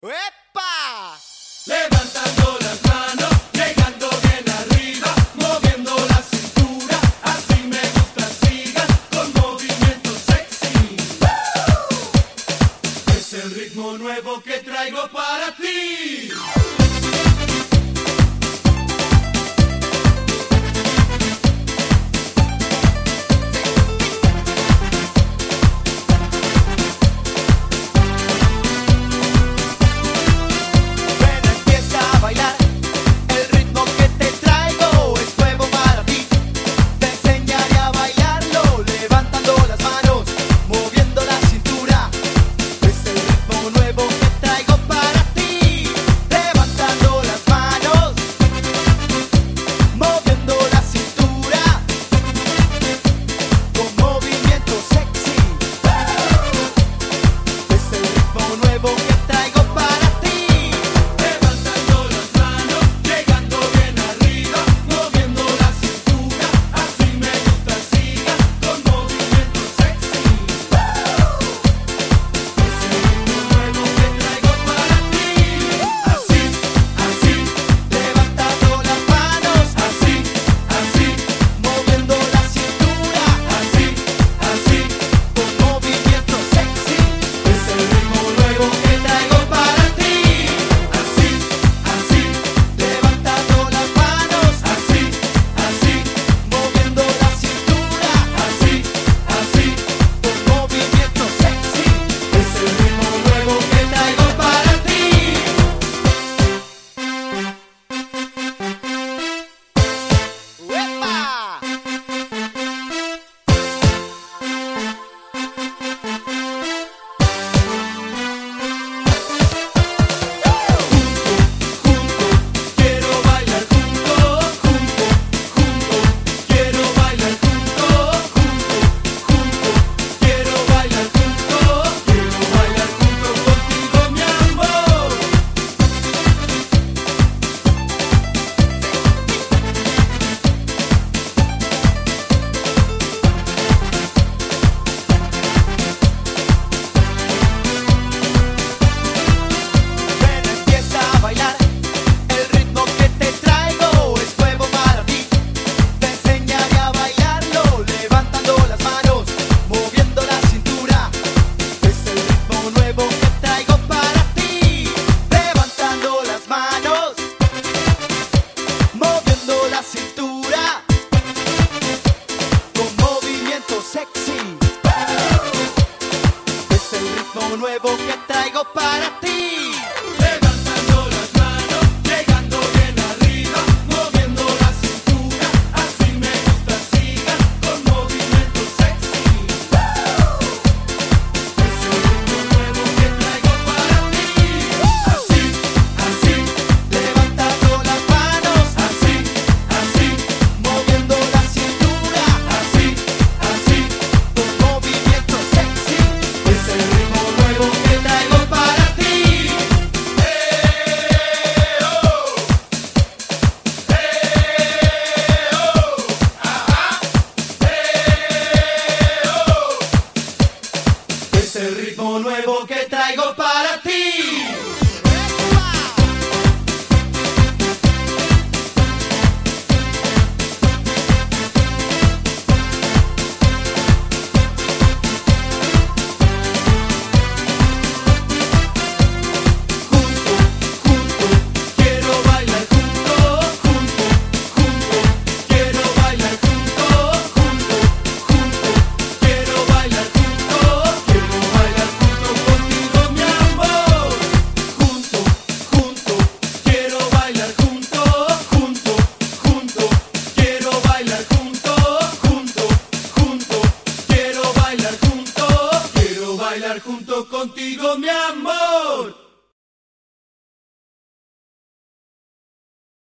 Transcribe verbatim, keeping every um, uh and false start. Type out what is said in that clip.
¡Epa! Levantando las manos, llegando bien arriba, moviendo la cintura, así me gusta, sigan con movimientos sexy. ¡Woo! Es el ritmo nuevo que traigo para ti. Nuevo que traigo para ti. Levantando las manos, llegando bien arriba, moviendo la cintura, así me gusta, sigan con movimientos sexy. ¡Woo! Es el ritmo nuevo que traigo para ti. Así, así, Levantando las manos, así, así, moviendo la cintura, así, así. con movimiento sexy. Es el ritmo nuevo que traigo para ti. ¡Eh, oh! ¡Eh, oh! ¡Ajá! ¡Eh, oh! Es el ritmo nuevo que traigo para ti. Junto contigo, mi amor.